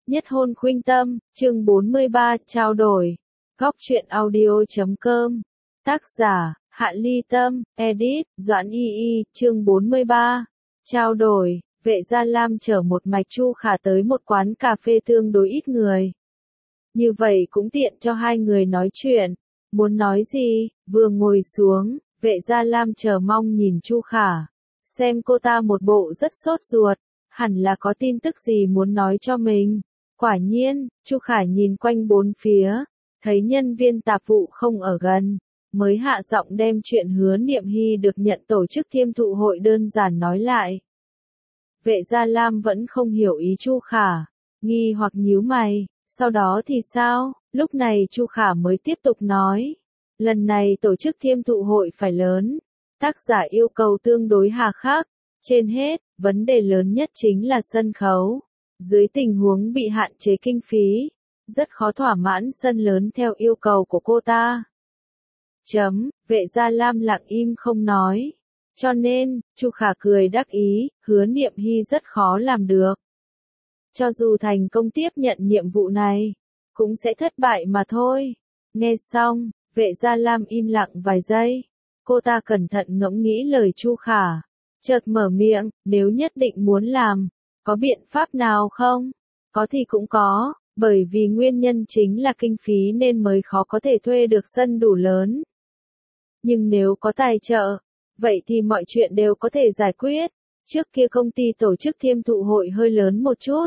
Nhất hôn khuynh tâm, chương 43, trao đổi. Góc truyện audio.com. Tác giả, Hạ Ly Tâm, edit, Doãn Y Y, chương 43. Trao đổi, Vệ Gia Lam chở một mạch Chu Khả tới một quán cà phê tương đối ít người. Như vậy cũng tiện cho hai người nói chuyện. Muốn nói gì, vừa ngồi xuống, Vệ Gia Lam chờ mong nhìn Chu Khả. Xem cô ta một bộ rất sốt ruột, hẳn là có tin tức gì muốn nói cho mình. Quả nhiên, Chu Khả nhìn quanh bốn phía, thấy nhân viên tạp vụ không ở gần, mới hạ giọng đem chuyện Hứa Niệm Hy được nhận tổ chức thiêm thụ hội đơn giản nói lại. Vệ Gia Lam vẫn không hiểu ý Chu Khả, nghi hoặc nhíu mày, sau đó thì sao? Lúc này Chu Khả mới tiếp tục nói, lần này tổ chức thiêm thụ hội phải lớn, tác giả yêu cầu tương đối hà khắc, trên hết, vấn đề lớn nhất chính là sân khấu. Dưới tình huống bị hạn chế kinh phí, rất khó thỏa mãn sân lớn theo yêu cầu của cô ta. Vệ Gia Lam lặng im không nói. Cho nên, Chu Khả cười đắc ý, Hứa Niệm Hy rất khó làm được. Cho dù thành công tiếp nhận nhiệm vụ này, cũng sẽ thất bại mà thôi. Nghe xong, Vệ Gia Lam im lặng vài giây. Cô ta cẩn thận ngẫm nghĩ lời Chu Khả. Chợt mở miệng, nếu nhất định muốn làm, có biện pháp nào không? Có thì cũng có, bởi vì nguyên nhân chính là kinh phí nên mới khó có thể thuê được sân đủ lớn. Nhưng nếu có tài trợ, vậy thì mọi chuyện đều có thể giải quyết. Trước kia công ty tổ chức thiêm thụ hội hơi lớn một chút.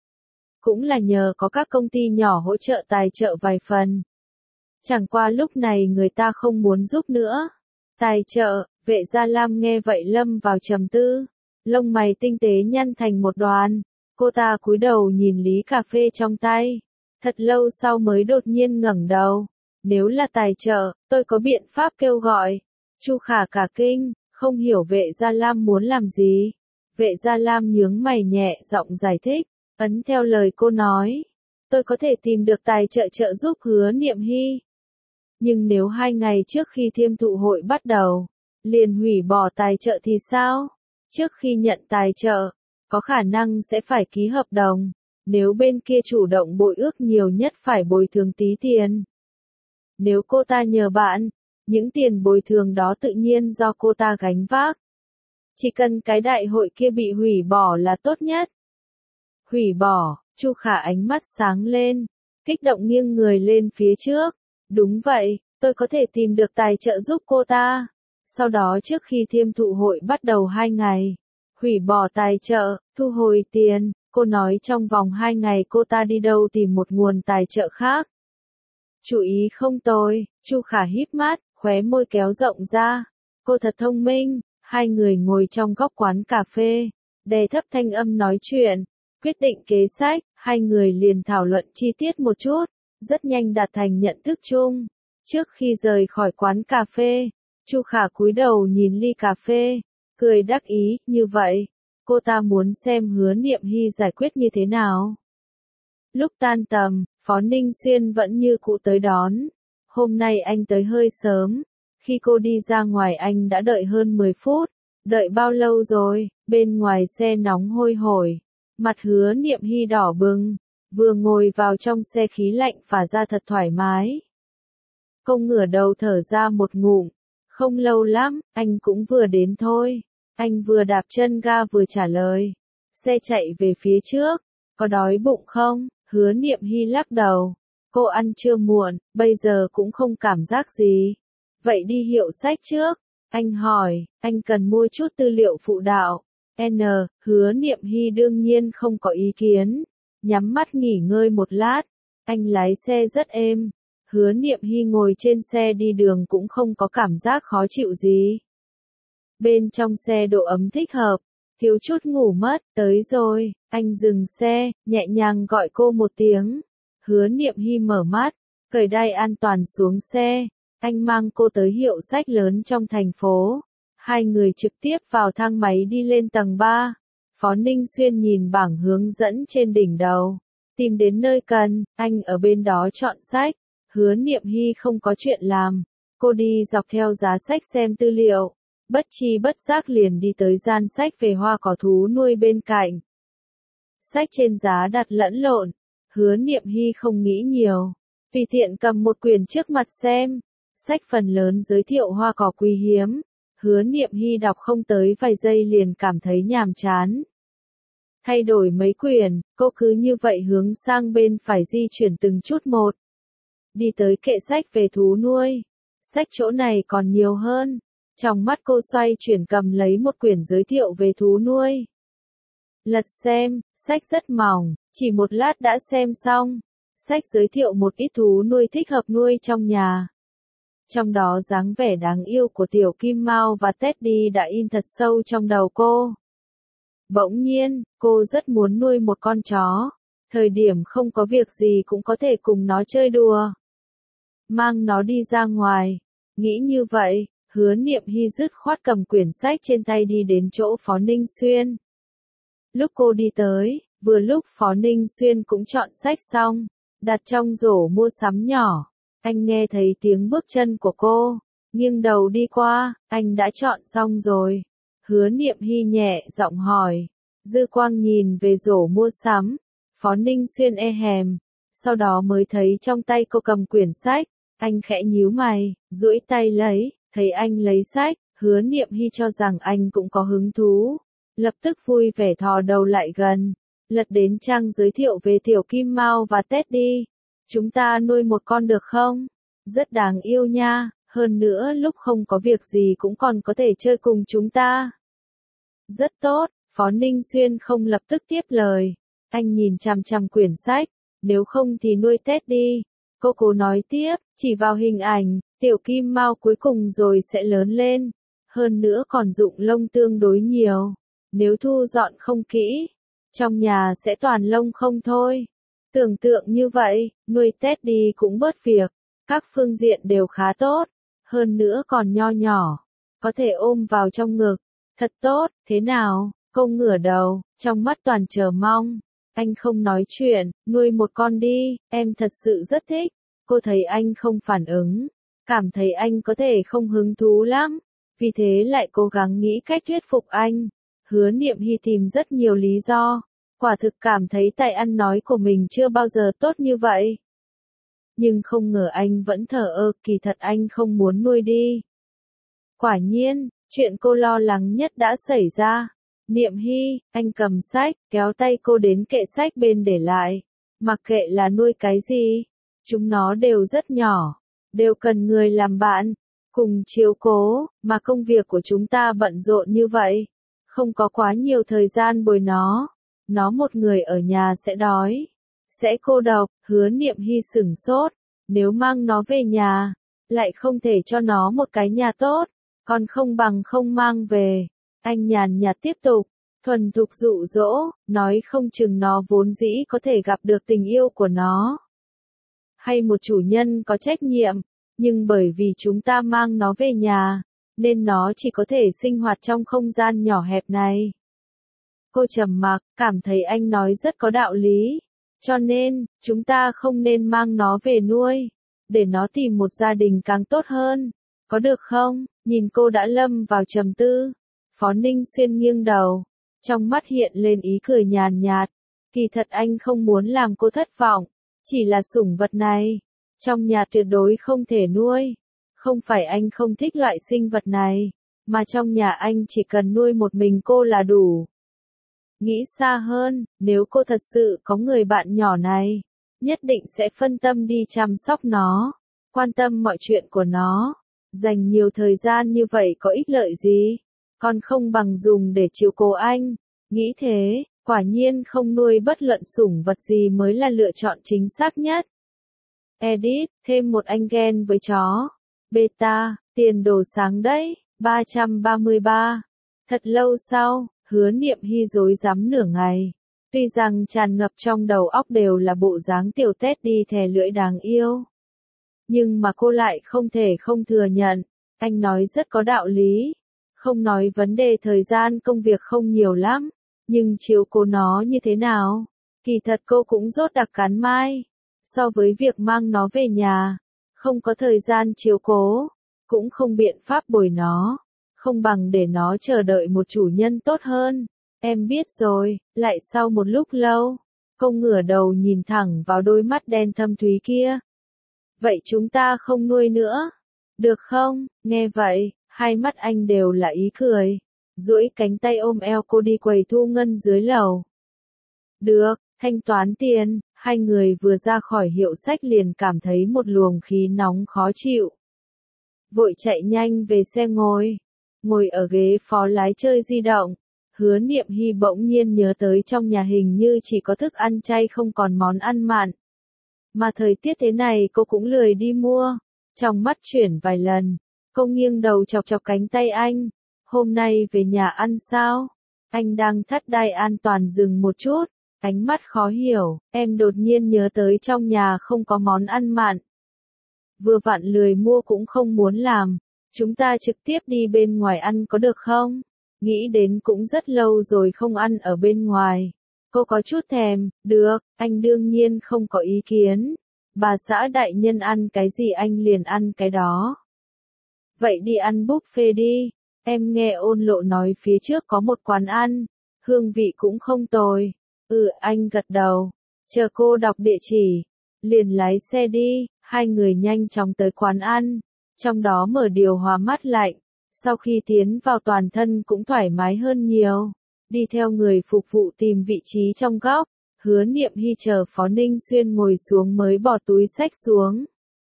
Cũng là nhờ có các công ty nhỏ hỗ trợ tài trợ vài phần. Chẳng qua lúc này người ta không muốn giúp nữa. Tài trợ, Vệ Gia Lam nghe vậy lâm vào trầm tư. Lông mày tinh tế nhăn thành một đoàn, cô ta cúi đầu nhìn ly cà phê trong tay. Thật lâu sau mới đột nhiên ngẩng đầu. Nếu là tài trợ, tôi có biện pháp kêu gọi. Chu Khả cả kinh, không hiểu Vệ Gia Lam muốn làm gì. Vệ Gia Lam nhướng mày nhẹ giọng giải thích, ấn theo lời cô nói. Tôi có thể tìm được tài trợ trợ giúp Hứa Niệm Hy. Nhưng nếu 2 ngày trước khi thiêm thụ hội bắt đầu, liền hủy bỏ tài trợ thì sao? Trước khi nhận tài trợ, có khả năng sẽ phải ký hợp đồng, nếu bên kia chủ động bội ước nhiều nhất phải bồi thường tí tiền. Nếu cô ta nhờ bạn, những tiền bồi thường đó tự nhiên do cô ta gánh vác. Chỉ cần cái đại hội kia bị hủy bỏ là tốt nhất. Hủy bỏ, Chu Khả ánh mắt sáng lên, kích động nghiêng người lên phía trước. Đúng vậy, tôi có thể tìm được tài trợ giúp cô ta. Sau đó trước khi thiêm thụ hội bắt đầu 2 ngày, hủy bỏ tài trợ, thu hồi tiền, cô nói trong vòng 2 ngày cô ta đi đâu tìm một nguồn tài trợ khác. Chú ý không tồi, Chu Khả híp mắt, khóe môi kéo rộng ra. Cô thật thông minh. Hai người ngồi trong góc quán cà phê, đè thấp thanh âm nói chuyện, quyết định kế sách, hai người liền thảo luận chi tiết một chút, rất nhanh đạt thành nhận thức chung. Trước khi rời khỏi quán cà phê, Chu Khả cúi đầu nhìn ly cà phê, cười đắc ý, như vậy, cô ta muốn xem Hứa Niệm Hy giải quyết như thế nào. Lúc tan tầm, Phó Ninh Xuyên vẫn như cũ tới đón. Hôm nay anh tới hơi sớm, khi cô đi ra ngoài anh đã đợi hơn 10 phút. Đợi bao lâu rồi? Bên ngoài xe nóng hôi hổi, mặt Hứa Niệm Hy đỏ bừng, vừa ngồi vào trong xe khí lạnh phả ra thật thoải mái. Cô ngửa đầu thở ra một ngụm, không lâu lắm, anh cũng vừa đến thôi. Anh vừa đạp chân ga vừa trả lời. Xe chạy về phía trước, có đói bụng không? Hứa Niệm Hy lắc đầu. Cô ăn trưa muộn, bây giờ cũng không cảm giác gì. Vậy đi hiệu sách trước. Anh hỏi, anh cần mua chút tư liệu phụ đạo. Hứa Niệm Hy đương nhiên không có ý kiến. Nhắm mắt nghỉ ngơi một lát. Anh lái xe rất êm. Hứa Niệm Hy ngồi trên xe đi đường cũng không có cảm giác khó chịu gì. Bên trong xe độ ấm thích hợp, thiếu chút ngủ mất, tới rồi. Anh dừng xe, nhẹ nhàng gọi cô một tiếng. Hứa Niệm Hy mở mắt, cởi đai an toàn xuống xe. Anh mang cô tới hiệu sách lớn trong thành phố. Hai người trực tiếp vào thang máy đi lên tầng 3. Phó Ninh Xuyên nhìn bảng hướng dẫn trên đỉnh đầu. Tìm đến nơi cần, anh ở bên đó chọn sách. Hứa Niệm Hy không có chuyện làm. Cô đi dọc theo giá sách xem tư liệu. Bất chi bất giác liền đi tới gian sách về hoa cỏ thú nuôi bên cạnh. Sách trên giá đặt lẫn lộn, Hứa Niệm Hy không nghĩ nhiều, tùy tiện cầm một quyển trước mặt xem. Sách phần lớn giới thiệu hoa cỏ quý hiếm. Hứa Niệm Hy đọc không tới vài giây liền cảm thấy nhàm chán. Thay đổi mấy quyển, cô cứ như vậy hướng sang bên phải di chuyển từng chút một. Đi tới kệ sách về thú nuôi. Sách chỗ này còn nhiều hơn. Trong mắt cô xoay chuyển cầm lấy một quyển giới thiệu về thú nuôi. Lật xem, sách rất mỏng, chỉ một lát đã xem xong. Sách giới thiệu một ít thú nuôi thích hợp nuôi trong nhà. Trong đó dáng vẻ đáng yêu của tiểu Kim Mao và Teddy đã in thật sâu trong đầu cô. Bỗng nhiên, cô rất muốn nuôi một con chó. Thời điểm không có việc gì cũng có thể cùng nó chơi đùa. Mang nó đi ra ngoài. Nghĩ như vậy, Hứa Niệm Hy dứt khoát cầm quyển sách trên tay đi đến chỗ Phó Ninh Xuyên. Lúc cô đi tới, vừa lúc Phó Ninh Xuyên cũng chọn sách xong, đặt trong rổ mua sắm nhỏ. Anh nghe thấy tiếng bước chân của cô, nghiêng đầu đi qua, anh đã chọn xong rồi. Hứa Niệm Hy nhẹ giọng hỏi, dư quang nhìn về rổ mua sắm, Phó Ninh Xuyên e hèm, sau đó mới thấy trong tay cô cầm quyển sách, anh khẽ nhíu mày, duỗi tay lấy, thấy anh lấy sách, Hứa Niệm Hy cho rằng anh cũng có hứng thú, lập tức vui vẻ thò đầu lại gần, lật đến trang giới thiệu về tiểu Kim Mao và Teddy. Chúng ta nuôi một con được không? Rất đáng yêu nha, hơn nữa lúc không có việc gì cũng còn có thể chơi cùng chúng ta. Rất tốt, Phó Ninh Xuyên không lập tức tiếp lời. Anh nhìn chằm chằm quyển sách, nếu không thì nuôi Teddy. Cô cố nói tiếp, chỉ vào hình ảnh, tiểu Kim Mao cuối cùng rồi sẽ lớn lên. Hơn nữa còn rụng lông tương đối nhiều. Nếu thu dọn không kỹ, trong nhà sẽ toàn lông không thôi. Tưởng tượng như vậy, nuôi Teddy cũng bớt việc, các phương diện đều khá tốt, hơn nữa còn nho nhỏ, có thể ôm vào trong ngực, thật tốt, thế nào, cô ngửa đầu, trong mắt toàn chờ mong, anh không nói chuyện, nuôi một con đi, em thật sự rất thích, cô thấy anh không phản ứng, cảm thấy anh có thể không hứng thú lắm, vì thế lại cố gắng nghĩ cách thuyết phục anh, Hứa Niệm Hy tìm rất nhiều lý do. Quả thực cảm thấy tài ăn nói của mình chưa bao giờ tốt như vậy. Nhưng không ngờ anh vẫn thờ ơ, kỳ thật anh không muốn nuôi đi. Quả nhiên, chuyện cô lo lắng nhất đã xảy ra. Niệm Hy, anh cầm sách, kéo tay cô đến kệ sách bên để lại. Mặc kệ là nuôi cái gì, chúng nó đều rất nhỏ, đều cần người làm bạn, cùng chiếu cố, mà công việc của chúng ta bận rộn như vậy. Không có quá nhiều thời gian bồi nó. Nó một người ở nhà sẽ đói, sẽ cô độc, Hứa Niệm Hy sửng sốt, nếu mang nó về nhà, lại không thể cho nó một cái nhà tốt, còn không bằng không mang về. Anh nhàn nhạt tiếp tục, thuần thục dụ dỗ, nói không chừng nó vốn dĩ có thể gặp được tình yêu của nó. Hay một chủ nhân có trách nhiệm, nhưng bởi vì chúng ta mang nó về nhà, nên nó chỉ có thể sinh hoạt trong không gian nhỏ hẹp này. Cô trầm mặc, cảm thấy anh nói rất có đạo lý. Cho nên, chúng ta không nên mang nó về nuôi, để nó tìm một gia đình càng tốt hơn. Có được không? Nhìn cô đã lâm vào trầm tư. Phó Ninh Xuyên nghiêng đầu, trong mắt hiện lên ý cười nhàn nhạt. Kỳ thật anh không muốn làm cô thất vọng, chỉ là sủng vật này. Trong nhà tuyệt đối không thể nuôi. Không phải anh không thích loại sinh vật này, mà trong nhà anh chỉ cần nuôi một mình cô là đủ. Nghĩ xa hơn, nếu cô thật sự có người bạn nhỏ này, nhất định sẽ phân tâm đi chăm sóc nó, quan tâm mọi chuyện của nó. Dành nhiều thời gian như vậy có ích lợi gì? Còn không bằng dùng để chiếu cố anh. Nghĩ thế, quả nhiên không nuôi bất luận sủng vật gì mới là lựa chọn chính xác nhất. Edit, thêm một anh ghen với chó. Beta, tiền đồ sáng đấy, 333. Thật lâu sau, Hứa Niệm Hy rối rắm nửa ngày. Tuy rằng tràn ngập trong đầu óc đều là bộ dáng tiểu Teddy thè lưỡi đáng yêu. Nhưng mà cô lại không thể không thừa nhận, anh nói rất có đạo lý. Không nói vấn đề thời gian công việc không nhiều lắm, nhưng chiếu cố nó như thế nào? Kỳ thật cô cũng rốt đặc cắn mai. So với việc mang nó về nhà, không có thời gian chiếu cố, cũng không biện pháp bồi nó. Không bằng để nó chờ đợi một chủ nhân tốt hơn. Em biết rồi, lại sau một lúc lâu, Cô ngửa đầu nhìn thẳng vào đôi mắt đen thâm thúy kia. Vậy chúng ta không nuôi nữa, được không? Nghe vậy, hai mắt anh đều là ý cười. Duỗi cánh tay ôm eo cô đi quầy thu ngân dưới lầu. Được, thanh toán tiền, hai người vừa ra khỏi hiệu sách liền cảm thấy một luồng khí nóng khó chịu. Vội chạy nhanh về xe ngồi ở ghế phó lái chơi di động. Hứa Niệm Hy bỗng nhiên nhớ tới trong nhà hình như chỉ có thức ăn chay không còn món ăn mặn. Mà thời tiết thế này cô cũng lười đi mua. Trong mắt chuyển vài lần, cô nghiêng đầu chọc chọc cánh tay anh. Hôm nay về nhà ăn sao? Anh đang thắt đai an toàn dừng một chút, ánh mắt khó hiểu, em đột nhiên nhớ tới trong nhà không có món ăn mặn. Vừa vặn lười mua cũng không muốn làm, chúng ta trực tiếp đi bên ngoài ăn có được không? Nghĩ đến cũng rất lâu rồi không ăn ở bên ngoài. Cô có chút thèm, được, anh đương nhiên không có ý kiến. Bà xã đại nhân ăn cái gì anh liền ăn cái đó. Vậy đi ăn buffet đi, em nghe Ôn Lộ nói phía trước có một quán ăn, hương vị cũng không tồi. Anh gật đầu, chờ cô đọc địa chỉ, liền lái xe đi, hai người nhanh chóng tới quán ăn, trong đó mở điều hòa mát lạnh. Sau khi tiến vào toàn thân cũng thoải mái hơn nhiều, đi theo người phục vụ tìm vị trí trong góc, Hứa Niệm Hy chờ Phó Ninh Xuyên ngồi xuống mới bỏ túi xách xuống.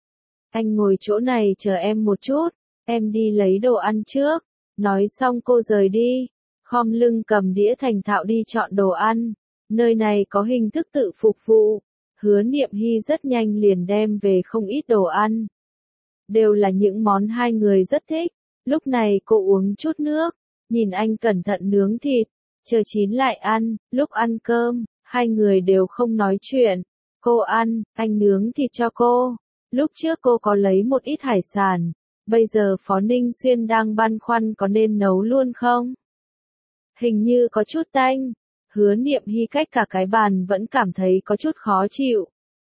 Anh ngồi chỗ này chờ em một chút, em đi lấy đồ ăn trước. Nói xong cô rời đi, khom lưng cầm đĩa thành thạo đi chọn đồ ăn. Nơi này có hình thức tự phục vụ. Hứa Niệm Hy rất nhanh liền đem về không ít đồ ăn. Đều là những món hai người rất thích. Lúc này cô uống chút nước, nhìn anh cẩn thận nướng thịt, chờ chín lại ăn. Lúc ăn cơm, hai người đều không nói chuyện. Cô ăn, anh nướng thịt cho cô. Lúc trước cô có lấy một ít hải sản. Bây giờ Phó Ninh Xuyên đang băn khoăn có nên nấu luôn không? Hình như có chút tanh. Hứa Niệm Hy cách cả cái bàn vẫn cảm thấy có chút khó chịu.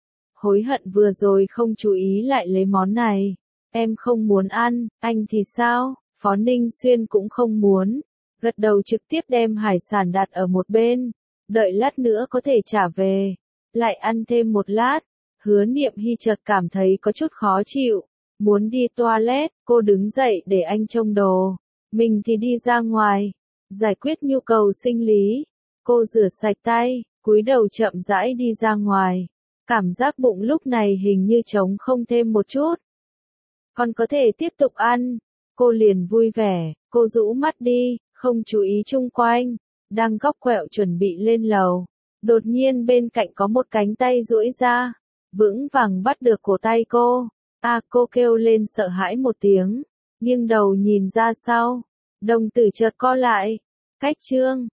Hối hận vừa rồi không chú ý lại lấy món này. Em không muốn ăn, anh thì sao? Phó Ninh Xuyên cũng không muốn. Gật đầu trực tiếp đem hải sản đặt ở một bên. Đợi lát nữa có thể trả về. Lại ăn thêm một lát. Hứa Niệm Hy chợt cảm thấy có chút khó chịu. Muốn đi toilet, cô đứng dậy để anh trông đồ. Mình thì đi ra ngoài. Giải quyết nhu cầu sinh lý. Cô rửa sạch tay, cúi đầu chậm rãi đi ra ngoài. Cảm giác bụng lúc này hình như trống không thêm một chút. Còn có thể tiếp tục ăn. Cô liền vui vẻ, cô rũ mắt đi, không chú ý chung quanh. Đang góc quẹo chuẩn bị lên lầu. Đột nhiên bên cạnh có một cánh tay duỗi ra. Vững vàng bắt được cổ tay cô. Cô kêu lên sợ hãi một tiếng. Nghiêng đầu nhìn ra sau. Đồng tử chợt co lại. Cách chương